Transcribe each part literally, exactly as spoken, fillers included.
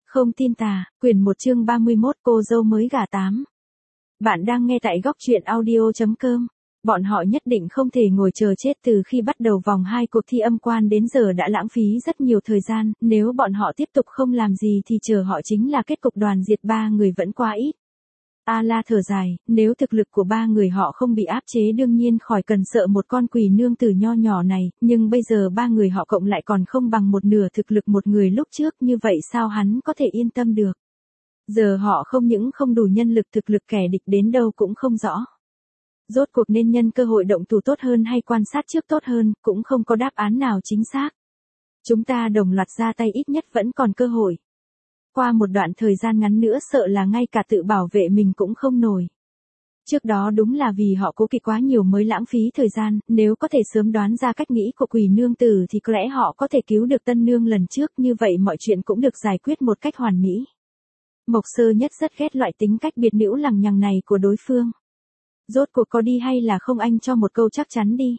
Không tin tà, quyển một chương ba mươi mốt cô dâu mới gả tám. Bạn đang nghe tại góc truyện audio.com. Bọn họ nhất định không thể ngồi chờ chết từ khi bắt đầu vòng hai cuộc thi âm quan đến giờ đã lãng phí rất nhiều thời gian, nếu bọn họ tiếp tục không làm gì thì chờ họ chính là kết cục đoàn diệt ba người vẫn quá ít. A La thở dài, nếu thực lực của ba người họ không bị áp chế đương nhiên khỏi cần sợ một con quỷ nương tử nho nhỏ này, nhưng bây giờ ba người họ cộng lại còn không bằng một nửa thực lực một người lúc trước, như vậy sao hắn có thể yên tâm được. Giờ họ không những không đủ nhân lực, thực lực kẻ địch đến đâu cũng không rõ. Rốt cuộc nên nhân cơ hội động thủ tốt hơn hay quan sát trước tốt hơn, cũng không có đáp án nào chính xác. Chúng ta đồng loạt ra tay ít nhất vẫn còn cơ hội. Qua một đoạn thời gian ngắn nữa sợ là ngay cả tự bảo vệ mình cũng không nổi. Trước đó đúng là vì họ cố kỵ quá nhiều mới lãng phí thời gian, nếu có thể sớm đoán ra cách nghĩ của quỷ nương tử thì có lẽ họ có thể cứu được tân nương lần trước, như vậy mọi chuyện cũng được giải quyết một cách hoàn mỹ. Mộc Sơ Nhất rất ghét loại tính cách biệt nữ lằng nhằng này của đối phương. Rốt cuộc có đi hay là không, anh cho một câu chắc chắn đi.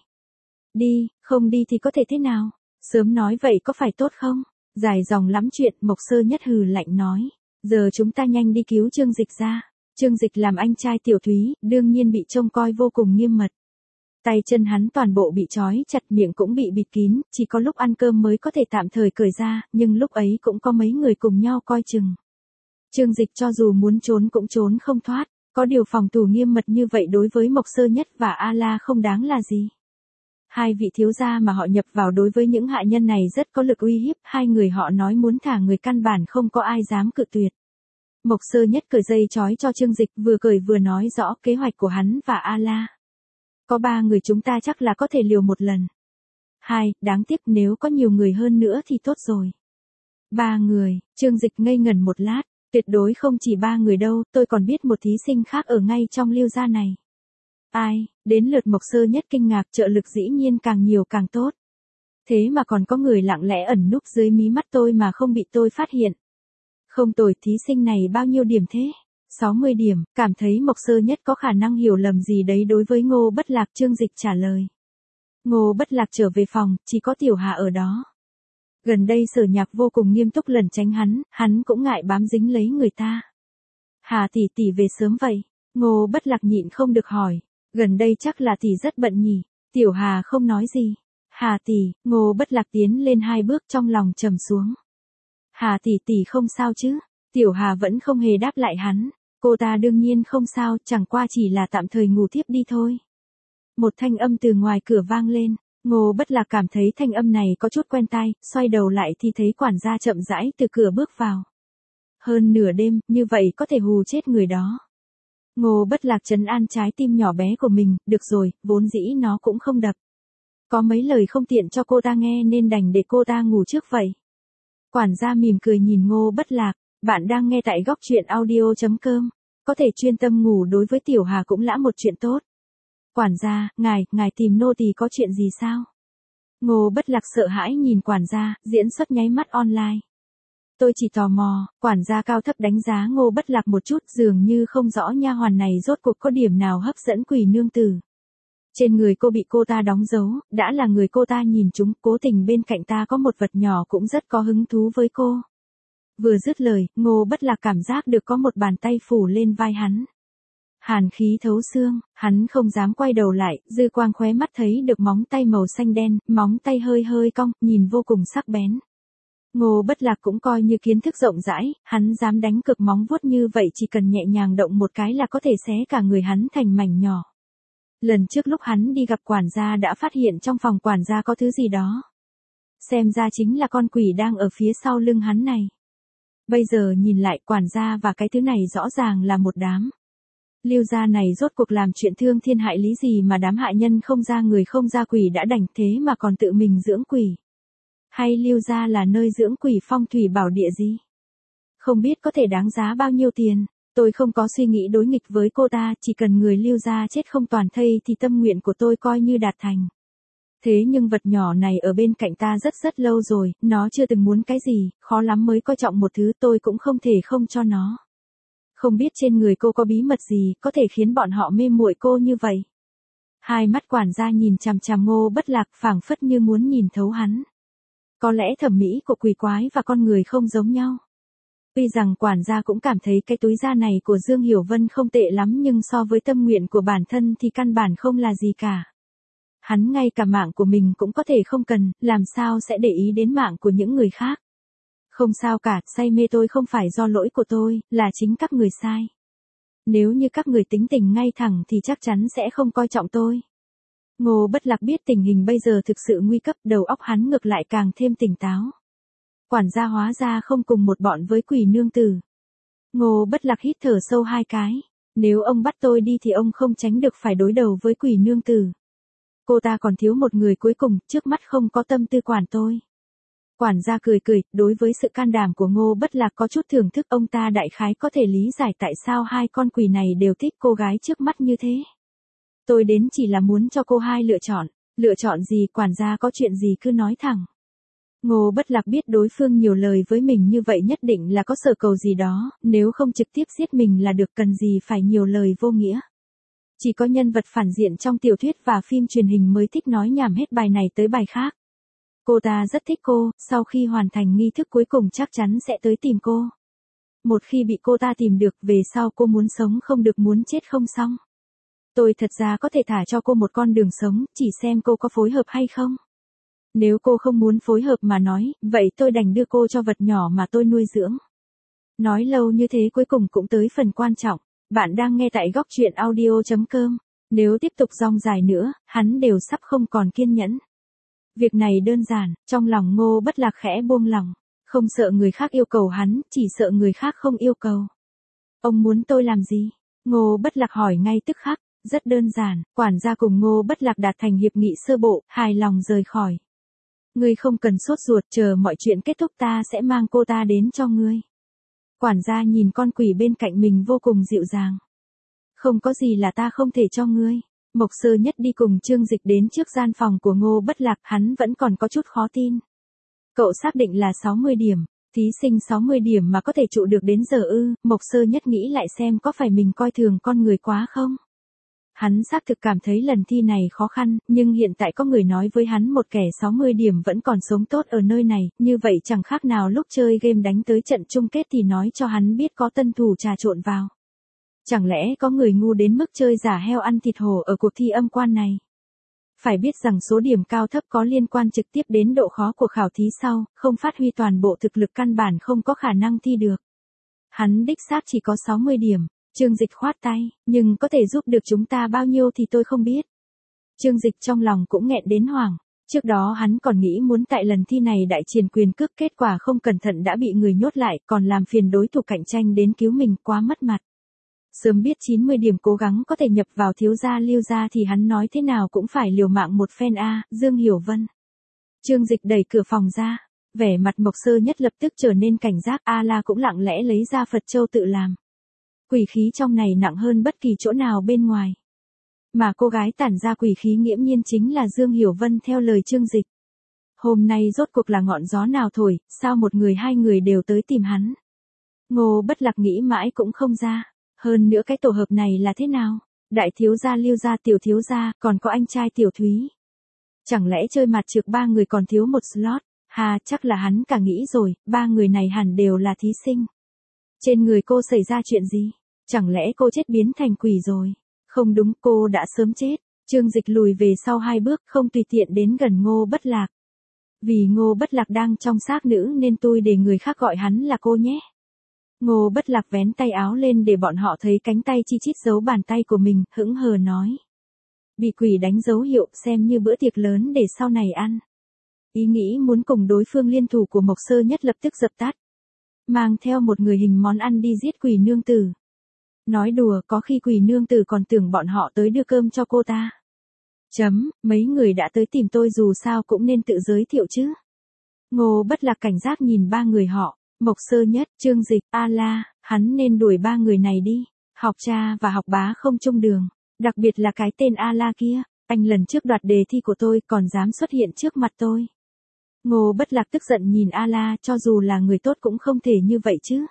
Đi, không đi thì có thể thế nào? Sớm nói vậy có phải tốt không? Dài dòng lắm chuyện, Mộc Sơ Nhất hừ lạnh nói. Giờ chúng ta nhanh đi cứu Trương Dịch ra. Trương Dịch làm anh trai Tiểu Thúy, đương nhiên bị trông coi vô cùng nghiêm mật. Tay chân hắn toàn bộ bị trói chặt, miệng cũng bị bịt kín, chỉ có lúc ăn cơm mới có thể tạm thời cởi ra, nhưng lúc ấy cũng có mấy người cùng nhau coi chừng. Trương Dịch cho dù muốn trốn cũng trốn không thoát, có điều phòng thủ nghiêm mật như vậy đối với Mộc Sơ Nhất và A La không đáng là gì. Hai vị thiếu gia mà họ nhập vào đối với những hạ nhân này rất có lực uy hiếp, hai người họ nói muốn thả người căn bản không có ai dám cự tuyệt. Mộc Sơ Nhất cởi dây trói cho Trương Dịch, vừa cởi vừa nói rõ kế hoạch của hắn và A La. Có ba người chúng ta chắc là có thể liều một lần. Hai, đáng tiếc nếu có nhiều người hơn nữa thì tốt rồi. Ba người, Trương Dịch ngây ngẩn một lát, tuyệt đối không chỉ ba người đâu, tôi còn biết một thí sinh khác ở ngay trong Liêu gia này. Ai, đến lượt Mộc Sơ Nhất kinh ngạc, trợ lực dĩ nhiên càng nhiều càng tốt. Thế mà còn có người lặng lẽ ẩn núp dưới mí mắt tôi mà không bị tôi phát hiện. Không tồi, thí sinh này bao nhiêu điểm thế? sáu mươi điểm, cảm thấy Mộc Sơ Nhất có khả năng hiểu lầm gì đấy đối với Ngô Bất Lạc. Trương Dịch trả lời. Ngô Bất Lạc trở về phòng, chỉ có Tiểu Hà ở đó. Gần đây Sở Nhạc vô cùng nghiêm túc lẩn tránh hắn, hắn cũng ngại bám dính lấy người ta. Hà tỷ tỷ về sớm vậy? Ngô Bất Lạc nhịn không được hỏi. Gần đây chắc là tỷ rất bận nhỉ? Tiểu Hà không nói gì. Hà tỷ, Ngô Bất Lạc tiến lên hai bước trong lòng trầm xuống. Hà tỷ tỷ không sao chứ? Tiểu Hà vẫn không hề đáp lại hắn. Cô ta đương nhiên không sao, chẳng qua chỉ là tạm thời ngủ thiếp đi thôi. Một thanh âm từ ngoài cửa vang lên. Ngô Bất Lạc cảm thấy thanh âm này có chút quen tai, xoay đầu lại thì thấy quản gia chậm rãi từ cửa bước vào. Hơn nửa đêm, như vậy có thể hù chết người đó. Ngô Bất Lạc trấn an trái tim nhỏ bé của mình, được rồi, vốn dĩ nó cũng không đập. Có mấy lời không tiện cho cô ta nghe nên đành để cô ta ngủ trước vậy. Quản gia mỉm cười nhìn Ngô Bất Lạc, bạn đang nghe tại góc truyện audio.com, có thể chuyên tâm ngủ đối với Tiểu Hà cũng là một chuyện tốt. Quản gia, ngài, ngài tìm nô tỳ có chuyện gì sao? Ngô Bất Lạc sợ hãi nhìn quản gia, diễn xuất nháy mắt online. Tôi chỉ tò mò, quản gia cao thấp đánh giá Ngô Bất Lạc một chút, dường như không rõ nha hoàn này rốt cuộc có điểm nào hấp dẫn quỷ nương tử. Trên người cô bị cô ta đóng dấu, đã là người cô ta nhìn chúng, cố tình bên cạnh ta có một vật nhỏ cũng rất có hứng thú với cô. Vừa dứt lời, Ngô Bất Lạc cảm giác được có một bàn tay phủ lên vai hắn. Hàn khí thấu xương, hắn không dám quay đầu lại, dư quang khóe mắt thấy được móng tay màu xanh đen, móng tay hơi hơi cong, nhìn vô cùng sắc bén. Ngô Bất Lạc cũng coi như kiến thức rộng rãi, hắn dám đánh cực móng vuốt như vậy chỉ cần nhẹ nhàng động một cái là có thể xé cả người hắn thành mảnh nhỏ. Lần trước lúc hắn đi gặp quản gia đã phát hiện trong phòng quản gia có thứ gì đó. Xem ra chính là con quỷ đang ở phía sau lưng hắn này. Bây giờ nhìn lại quản gia và cái thứ này rõ ràng là một đám. Liêu gia này rốt cuộc làm chuyện thương thiên hại lý gì mà đám hại nhân không ra người không ra quỷ đã đành thế mà còn tự mình dưỡng quỷ. Hay Liêu gia là nơi dưỡng quỷ phong thủy bảo địa gì? Không biết có thể đáng giá bao nhiêu tiền, tôi không có suy nghĩ đối nghịch với cô ta, chỉ cần người Liêu gia chết không toàn thây thì tâm nguyện của tôi coi như đạt thành. Thế nhưng vật nhỏ này ở bên cạnh ta rất rất lâu rồi, nó chưa từng muốn cái gì, khó lắm mới coi trọng một thứ, tôi cũng không thể không cho nó. Không biết trên người cô có bí mật gì, có thể khiến bọn họ mê muội cô như vậy. Hai mắt quản gia nhìn chằm chằm Ngô Bất Lạc, phảng phất như muốn nhìn thấu hắn. Có lẽ thẩm mỹ của quỷ quái và con người không giống nhau. Tuy rằng quản gia cũng cảm thấy cái túi da này của Dương Hiểu Vân không tệ lắm nhưng so với tâm nguyện của bản thân thì căn bản không là gì cả. Hắn ngay cả mạng của mình cũng có thể không cần, làm sao sẽ để ý đến mạng của những người khác. Không sao cả, say mê tôi không phải do lỗi của tôi, là chính các người sai. Nếu như các người tính tình ngay thẳng thì chắc chắn sẽ không coi trọng tôi. Ngô Bất Lạc biết tình hình bây giờ thực sự nguy cấp, đầu óc hắn ngược lại càng thêm tỉnh táo. Quản gia hóa ra không cùng một bọn với Quỷ nương tử. Ngô Bất Lạc hít thở sâu hai cái. Nếu ông bắt tôi đi thì ông không tránh được phải đối đầu với Quỷ nương tử. Cô ta còn thiếu một người cuối cùng, trước mắt không có tâm tư quản tôi. Quản gia cười cười, đối với sự can đảm của Ngô Bất Lạc có chút thưởng thức, ông ta đại khái có thể lý giải tại sao hai con quỷ này đều thích cô gái trước mắt như thế. Tôi đến chỉ là muốn cho cô hai lựa chọn, lựa chọn gì, quản gia có chuyện gì cứ nói thẳng. Ngô Bất Lạc biết đối phương nhiều lời với mình như vậy nhất định là có sở cầu gì đó, nếu không trực tiếp giết mình là được, cần gì phải nhiều lời vô nghĩa. Chỉ có nhân vật phản diện trong tiểu thuyết và phim truyền hình mới thích nói nhảm hết bài này tới bài khác. Cô ta rất thích cô, sau khi hoàn thành nghi thức cuối cùng chắc chắn sẽ tới tìm cô. Một khi bị cô ta tìm được, về sau cô muốn sống không được, muốn chết không xong. Tôi thật ra có thể thả cho cô một con đường sống, chỉ xem cô có phối hợp hay không. Nếu cô không muốn phối hợp mà nói, vậy tôi đành đưa cô cho vật nhỏ mà tôi nuôi dưỡng. Nói lâu như thế cuối cùng cũng tới phần quan trọng. Bạn đang nghe tại góc truyện audio chấm com. Nếu tiếp tục dong dài nữa, hắn đều sắp không còn kiên nhẫn. Việc này đơn giản, trong lòng Ngô Bất Lạc khẽ buông lỏng. Không sợ người khác yêu cầu hắn, chỉ sợ người khác không yêu cầu. Ông muốn tôi làm gì? Ngô Bất Lạc hỏi ngay tức khắc. Rất đơn giản, quản gia cùng Ngô Bất Lạc đạt thành hiệp nghị sơ bộ, hài lòng rời khỏi. Ngươi không cần sốt ruột, chờ mọi chuyện kết thúc ta sẽ mang cô ta đến cho ngươi. Quản gia nhìn con quỷ bên cạnh mình vô cùng dịu dàng. Không có gì là ta không thể cho ngươi. Mộc Sơ Nhất đi cùng Trương Dịch đến trước gian phòng của Ngô Bất Lạc, hắn vẫn còn có chút khó tin. Cậu xác định là sáu mươi điểm, thí sinh sáu mươi điểm mà có thể trụ được đến giờ ư? Mộc Sơ Nhất nghĩ lại xem có phải mình coi thường con người quá không? Hắn xác thực cảm thấy lần thi này khó khăn, nhưng hiện tại có người nói với hắn một kẻ sáu mươi điểm vẫn còn sống tốt ở nơi này, như vậy chẳng khác nào lúc chơi game đánh tới trận chung kết thì nói cho hắn biết có tân thủ trà trộn vào. Chẳng lẽ có người ngu đến mức chơi giả heo ăn thịt hổ ở cuộc thi âm quan này? Phải biết rằng số điểm cao thấp có liên quan trực tiếp đến độ khó của khảo thí sau, không phát huy toàn bộ thực lực căn bản không có khả năng thi được. Hắn đích xác chỉ có sáu mươi điểm. Trương Dịch khoát tay, nhưng có thể giúp được chúng ta bao nhiêu thì tôi không biết. Trương Dịch trong lòng cũng nghẹn đến hoảng. Trước đó hắn còn nghĩ muốn tại lần thi này đại triển quyền cước, kết quả không cẩn thận đã bị người nhốt lại, còn làm phiền đối thủ cạnh tranh đến cứu mình, quá mất mặt. Sớm biết chín mươi điểm cố gắng có thể nhập vào thiếu gia Lưu gia thì hắn nói thế nào cũng phải liều mạng một phen a. Dương Hiểu Vân. Trương Dịch đẩy cửa phòng ra, vẻ mặt Mộc Sơ Nhất lập tức trở nên cảnh giác. A La cũng lặng lẽ lấy ra Phật châu tự làm. Quỷ khí trong này nặng hơn bất kỳ chỗ nào bên ngoài. Mà cô gái tản ra quỷ khí nghiễm nhiên chính là Dương Hiểu Vân theo lời Trương Dịch. Hôm nay rốt cuộc là ngọn gió nào thổi, sao một người hai người đều tới tìm hắn. Ngô Bất Lạc nghĩ mãi cũng không ra. Hơn nữa cái tổ hợp này là thế nào? Đại thiếu gia Lưu gia, tiểu thiếu gia, còn có anh trai Tiểu Thúy. Chẳng lẽ chơi mặt trược ba người còn thiếu một slot? Hà, chắc là hắn cả nghĩ rồi, ba người này hẳn đều là thí sinh. Trên người cô xảy ra chuyện gì? Chẳng lẽ cô chết biến thành quỷ rồi? Không đúng, cô đã sớm chết. Trương Dịch lùi về sau hai bước, không tùy tiện đến gần Ngô Bất Lạc. Vì Ngô Bất Lạc đang trong xác nữ nên tôi để người khác gọi hắn là cô nhé. Ngô Bất Lạc vén tay áo lên để bọn họ thấy cánh tay chi chít dấu bàn tay của mình, hững hờ nói. Bị quỷ đánh dấu hiệu, xem như bữa tiệc lớn để sau này ăn. Ý nghĩ muốn cùng đối phương liên thủ của Mộc Sơ Nhất lập tức dập tắt. Mang theo một người hình món ăn đi giết quỷ nương tử. Nói đùa, có khi quỷ nương tử còn tưởng bọn họ tới đưa cơm cho cô ta. Chấm, mấy người đã tới tìm tôi dù sao cũng nên tự giới thiệu chứ. Ngô Bất Lạc cảnh giác nhìn ba người họ, Mộc Sơ Nhất, Trương Dịch, A La, hắn nên đuổi ba người này đi. Học cha và học bá không chung đường, đặc biệt là cái tên A La kia, anh lần trước đoạt đề thi của tôi còn dám xuất hiện trước mặt tôi. Ngô Bất Lạc tức giận nhìn A La, cho dù là người tốt cũng không thể như vậy chứ.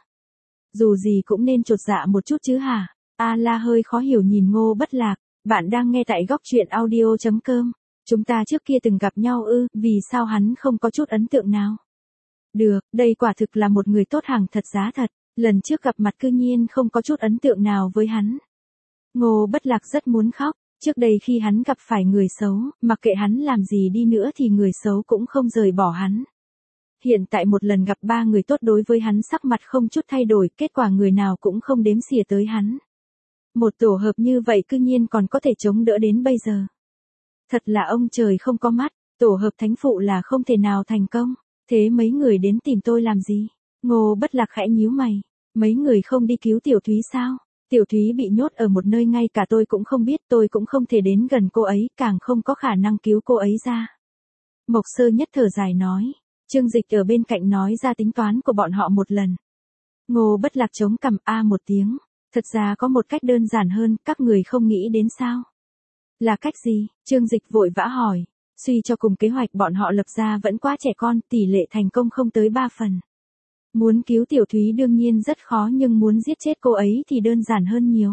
Dù gì cũng nên chột dạ một chút chứ hả? A La hơi khó hiểu nhìn Ngô Bất Lạc. Bạn đang nghe tại góc truyện audio chấm com. Chúng ta trước kia từng gặp nhau ư, vì sao hắn không có chút ấn tượng nào? Được, đây quả thực là một người tốt hàng thật giá thật, lần trước gặp mặt cư nhiên không có chút ấn tượng nào với hắn. Ngô Bất Lạc rất muốn khóc, trước đây khi hắn gặp phải người xấu, mặc kệ hắn làm gì đi nữa thì người xấu cũng không rời bỏ hắn. Hiện tại một lần gặp ba người tốt đối với hắn sắc mặt không chút thay đổi, kết quả người nào cũng không đếm xỉa tới hắn. Một tổ hợp như vậy cư nhiên còn có thể chống đỡ đến bây giờ. Thật là ông trời không có mắt, tổ hợp thánh phụ là không thể nào thành công. Thế mấy người đến tìm tôi làm gì? Ngô Bất Lạc khẽ nhíu mày. Mấy người không đi cứu Tiểu Thúy sao? Tiểu Thúy bị nhốt ở một nơi ngay cả tôi cũng không biết, tôi cũng không thể đến gần cô ấy, càng không có khả năng cứu cô ấy ra. Mộc Sơ Nhất thở dài nói. Trương Dịch ở bên cạnh nói ra tính toán của bọn họ một lần. Ngô Bất Lạc chống cằm a một tiếng. Thật ra có một cách đơn giản hơn, các người không nghĩ đến sao? Là cách gì? Trương Dịch vội vã hỏi. Suy cho cùng kế hoạch bọn họ lập ra vẫn quá trẻ con, tỷ lệ thành công không tới ba phần. Muốn cứu Tiểu Thúy đương nhiên rất khó nhưng muốn giết chết cô ấy thì đơn giản hơn nhiều.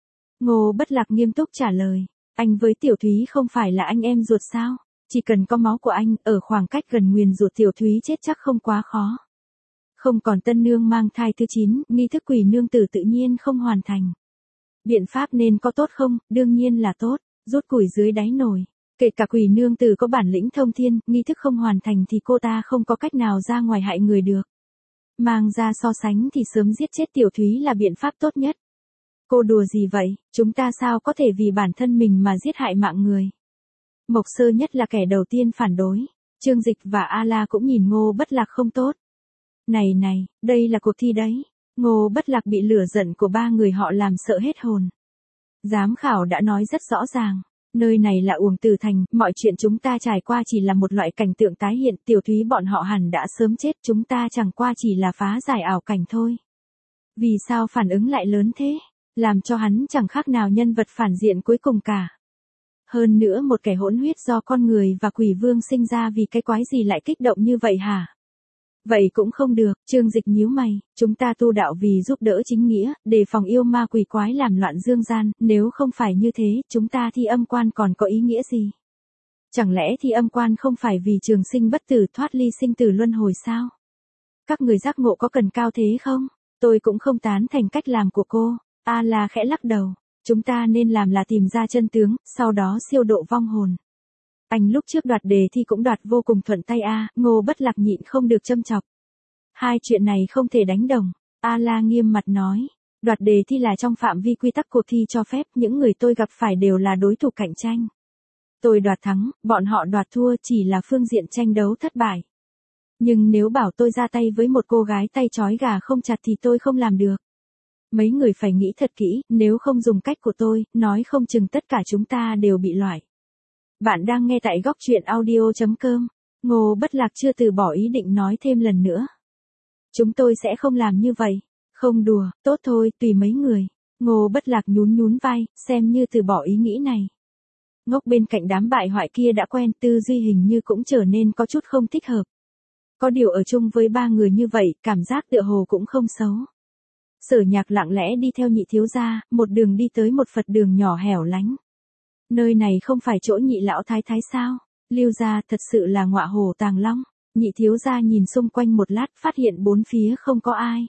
Ngô Bất Lạc nghiêm túc trả lời. Anh với Tiểu Thúy không phải là anh em ruột sao? Chỉ cần có máu của anh, ở khoảng cách gần nguyền rủa Tiểu Thúy chết chắc không quá khó. Không còn tân nương mang thai thứ chín, nghi thức quỷ nương tử tự nhiên không hoàn thành. Biện pháp nên có tốt không? Đương nhiên là tốt, rút củi dưới đáy nồi. Kể cả quỷ nương tử có bản lĩnh thông thiên, nghi thức không hoàn thành thì cô ta không có cách nào ra ngoài hại người được. Mang ra so sánh thì sớm giết chết Tiểu Thúy là biện pháp tốt nhất. Cô đùa gì vậy, chúng ta sao có thể vì bản thân mình mà giết hại mạng người. Mộc Sơ Nhất là kẻ đầu tiên phản đối. Trương Dịch và A La cũng nhìn Ngô Bất Lạc không tốt. Này này, đây là cuộc thi đấy. Ngô Bất Lạc bị lửa giận của ba người họ làm sợ hết hồn. Giám khảo đã nói rất rõ ràng. Nơi này là Uổng Tử Thành, mọi chuyện chúng ta trải qua chỉ là một loại cảnh tượng tái hiện, Tiểu Thúy bọn họ hẳn đã sớm chết, chúng ta chẳng qua chỉ là phá giải ảo cảnh thôi. Vì sao phản ứng lại lớn thế? Làm cho hắn chẳng khác nào nhân vật phản diện cuối cùng cả. Hơn nữa một kẻ hỗn huyết do con người và quỷ vương sinh ra, vì cái quái gì lại kích động như vậy hả? Vậy cũng không được, Trương Dịch nhíu mày, chúng ta tu đạo vì giúp đỡ chính nghĩa, đề phòng yêu ma quỷ quái làm loạn dương gian, nếu không phải như thế, chúng ta thi âm quan còn có ý nghĩa gì? Chẳng lẽ thi âm quan không phải vì trường sinh bất tử, thoát ly sinh tử luân hồi sao? Các người giác ngộ có cần cao thế không? Tôi cũng không tán thành cách làm của cô. A La khẽ lắc đầu, chúng ta nên làm là tìm ra chân tướng, sau đó siêu độ vong hồn. Anh lúc trước đoạt đề thi cũng đoạt vô cùng thuận tay a, Ngô Bất Lạc nhịn không được châm chọc. Hai chuyện này không thể đánh đồng. A La nghiêm mặt nói, đoạt đề thi là trong phạm vi quy tắc cuộc thi cho phép, những người tôi gặp phải đều là đối thủ cạnh tranh. Tôi đoạt thắng, bọn họ đoạt thua, chỉ là phương diện tranh đấu thất bại. Nhưng nếu bảo tôi ra tay với một cô gái tay trói gà không chặt thì tôi không làm được. Mấy người phải nghĩ thật kỹ, nếu không dùng cách của tôi, nói không chừng tất cả chúng ta đều bị loại. Bạn đang nghe tại góc truyện audio chấm com. Ngô Bất Lạc chưa từ bỏ ý định nói thêm lần nữa. Chúng tôi sẽ không làm như vậy. Không đùa, tốt thôi, tùy mấy người. Ngô Bất Lạc nhún nhún vai, xem như từ bỏ ý nghĩ này. Ngốc bên cạnh đám bại hoại kia đã quen, tư duy hình như cũng trở nên có chút không thích hợp. Có điều ở chung với ba người như vậy, cảm giác tựa hồ cũng không xấu. Sở Nhạc lặng lẽ đi theo Nhị thiếu gia, một đường đi tới một Phật đường nhỏ hẻo lánh. Nơi này không phải chỗ Nhị lão thái thái sao? Lưu gia thật sự là ngọa hổ tàng long. Nhị thiếu gia nhìn xung quanh một lát, phát hiện bốn phía không có ai.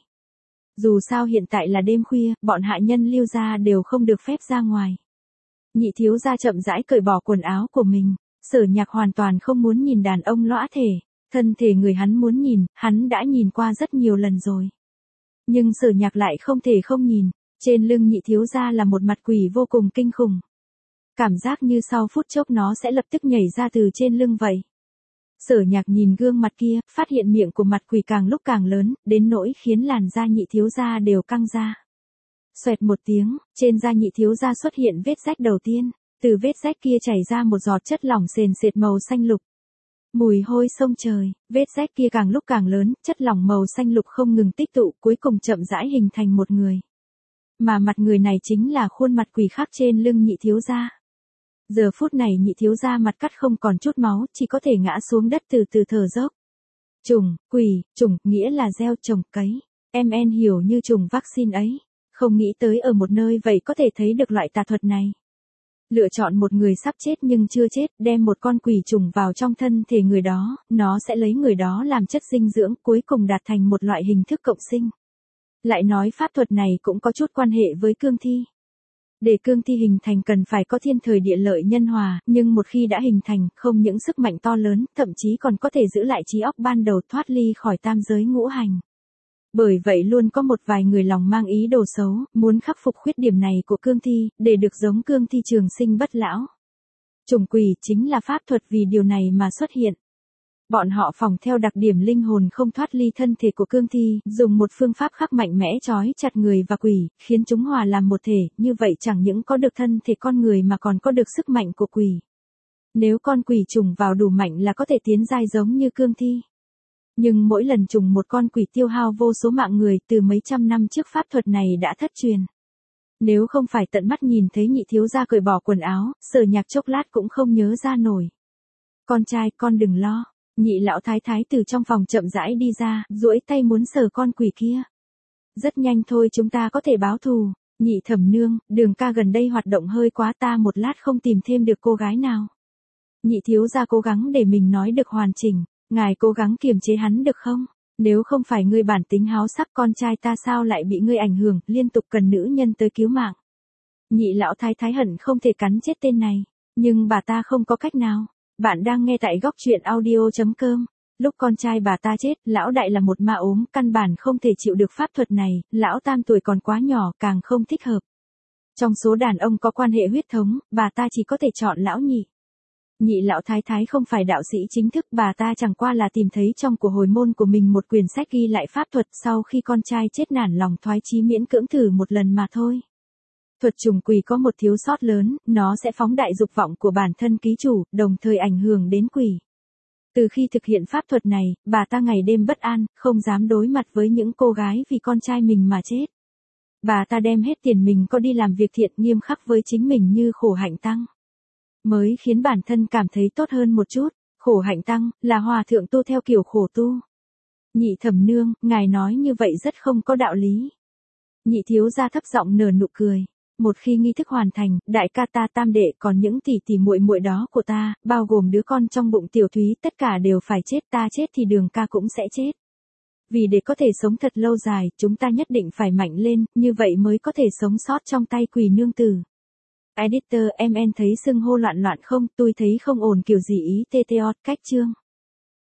Dù sao hiện tại là đêm khuya, bọn hạ nhân Lưu gia đều không được phép ra ngoài. Nhị thiếu gia chậm rãi cởi bỏ quần áo của mình. Sở Nhạc hoàn toàn không muốn nhìn đàn ông lõa thể. Thân thể người hắn muốn nhìn, hắn đã nhìn qua rất nhiều lần rồi. Nhưng Sở Nhạc lại không thể không nhìn. Trên lưng Nhị thiếu gia là một mặt quỷ vô cùng kinh khủng. Cảm giác như sau phút chốc nó sẽ lập tức nhảy ra từ trên lưng vậy. Sở Nhạc nhìn gương mặt kia, phát hiện miệng của mặt quỷ càng lúc càng lớn, đến nỗi khiến làn da Nhị thiếu gia đều căng ra. Xoẹt một tiếng, trên da Nhị thiếu gia xuất hiện vết rách đầu tiên, từ vết rách kia chảy ra một giọt chất lỏng sền sệt màu xanh lục. Mùi hôi sông trời, vết rách kia càng lúc càng lớn, chất lỏng màu xanh lục không ngừng tích tụ, cuối cùng chậm rãi hình thành một người. Mà mặt người này chính là khuôn mặt quỷ khắc trên lưng Nhị thiếu gia. Giờ phút này Nhị thiếu gia mặt cắt không còn chút máu, chỉ có thể ngã xuống đất từ từ thở dốc. Trùng, quỷ, trùng, nghĩa là gieo trồng cấy. Em en hiểu như trùng vaccine ấy. Không nghĩ tới ở một nơi vậy có thể thấy được loại tà thuật này. Lựa chọn một người sắp chết nhưng chưa chết, đem một con quỷ trùng vào trong thân thể người đó, nó sẽ lấy người đó làm chất dinh dưỡng, cuối cùng đạt thành một loại hình thức cộng sinh. Lại nói pháp thuật này cũng có chút quan hệ với cương thi. Để cương thi hình thành cần phải có thiên thời địa lợi nhân hòa, nhưng một khi đã hình thành, không những sức mạnh to lớn, thậm chí còn có thể giữ lại trí óc ban đầu thoát ly khỏi tam giới ngũ hành. Bởi vậy luôn có một vài người lòng mang ý đồ xấu, muốn khắc phục khuyết điểm này của cương thi, để được giống cương thi trường sinh bất lão. Trùng quỷ chính là pháp thuật vì điều này mà xuất hiện. Bọn họ phỏng theo đặc điểm linh hồn không thoát ly thân thể của cương thi, dùng một phương pháp khắc mạnh mẽ trói chặt người và quỷ, khiến chúng hòa làm một thể, như vậy chẳng những có được thân thể con người mà còn có được sức mạnh của quỷ. Nếu con quỷ trùng vào đủ mạnh là có thể tiến giai giống như cương thi. Nhưng mỗi lần trùng một con quỷ tiêu hao vô số mạng người, từ mấy trăm năm trước pháp thuật này đã thất truyền. Nếu không phải tận mắt nhìn thấy nhị thiếu gia cởi bỏ quần áo, Sở Nhạc chốc lát cũng không nhớ ra nổi. Con trai, con đừng lo. Nhị lão thái thái từ trong phòng chậm rãi đi ra, duỗi tay muốn sờ con quỷ kia. Rất nhanh thôi chúng ta có thể báo thù. Nhị thẩm nương, Đường ca gần đây hoạt động hơi quá, ta một lát không tìm thêm được cô gái nào. Nhị thiếu gia cố gắng để mình nói được hoàn chỉnh. Ngài cố gắng kiềm chế hắn được không? Nếu không phải ngươi bản tính háo sắc, con trai ta sao lại bị ngươi ảnh hưởng, liên tục cần nữ nhân tới cứu mạng. Nhị lão thái thái hận không thể cắn chết tên này, nhưng bà ta không có cách nào. Bạn đang nghe tại góc truyện audio chấm com. Lúc con trai bà ta chết, lão đại là một ma ốm, căn bản không thể chịu được pháp thuật này, lão tam tuổi còn quá nhỏ, càng không thích hợp. Trong số đàn ông có quan hệ huyết thống, bà ta chỉ có thể chọn lão nhị. Nhị lão thái thái không phải đạo sĩ chính thức, bà ta chẳng qua là tìm thấy trong của hồi môn của mình một quyển sách ghi lại pháp thuật, sau khi con trai chết nản lòng thoái chí miễn cưỡng thử một lần mà thôi. Thuật trùng quỷ có một thiếu sót lớn, nó sẽ phóng đại dục vọng của bản thân ký chủ, đồng thời ảnh hưởng đến quỷ. Từ khi thực hiện pháp thuật này, bà ta ngày đêm bất an, không dám đối mặt với những cô gái vì con trai mình mà chết. Bà ta đem hết tiền mình có đi làm việc thiện, nghiêm khắc với chính mình như khổ hạnh tăng. Mới khiến bản thân cảm thấy tốt hơn một chút. Khổ hạnh tăng là hòa thượng tu theo kiểu khổ tu. Nhị thẩm nương, ngài nói như vậy rất không có đạo lý. Nhị thiếu gia thấp giọng nở nụ cười. Một khi nghi thức hoàn thành, đại ca ta tam đệ còn những tỷ tỷ muội muội đó của ta, bao gồm đứa con trong bụng tiểu Thúy, tất cả đều phải chết, ta chết thì Đường ca cũng sẽ chết. Vì để có thể sống thật lâu dài, chúng ta nhất định phải mạnh lên, như vậy mới có thể sống sót trong tay quỷ nương tử. Editor, em en thấy xưng hô loạn loạn không, tôi thấy không ổn kiểu gì ý tê tê ọt, cách chương.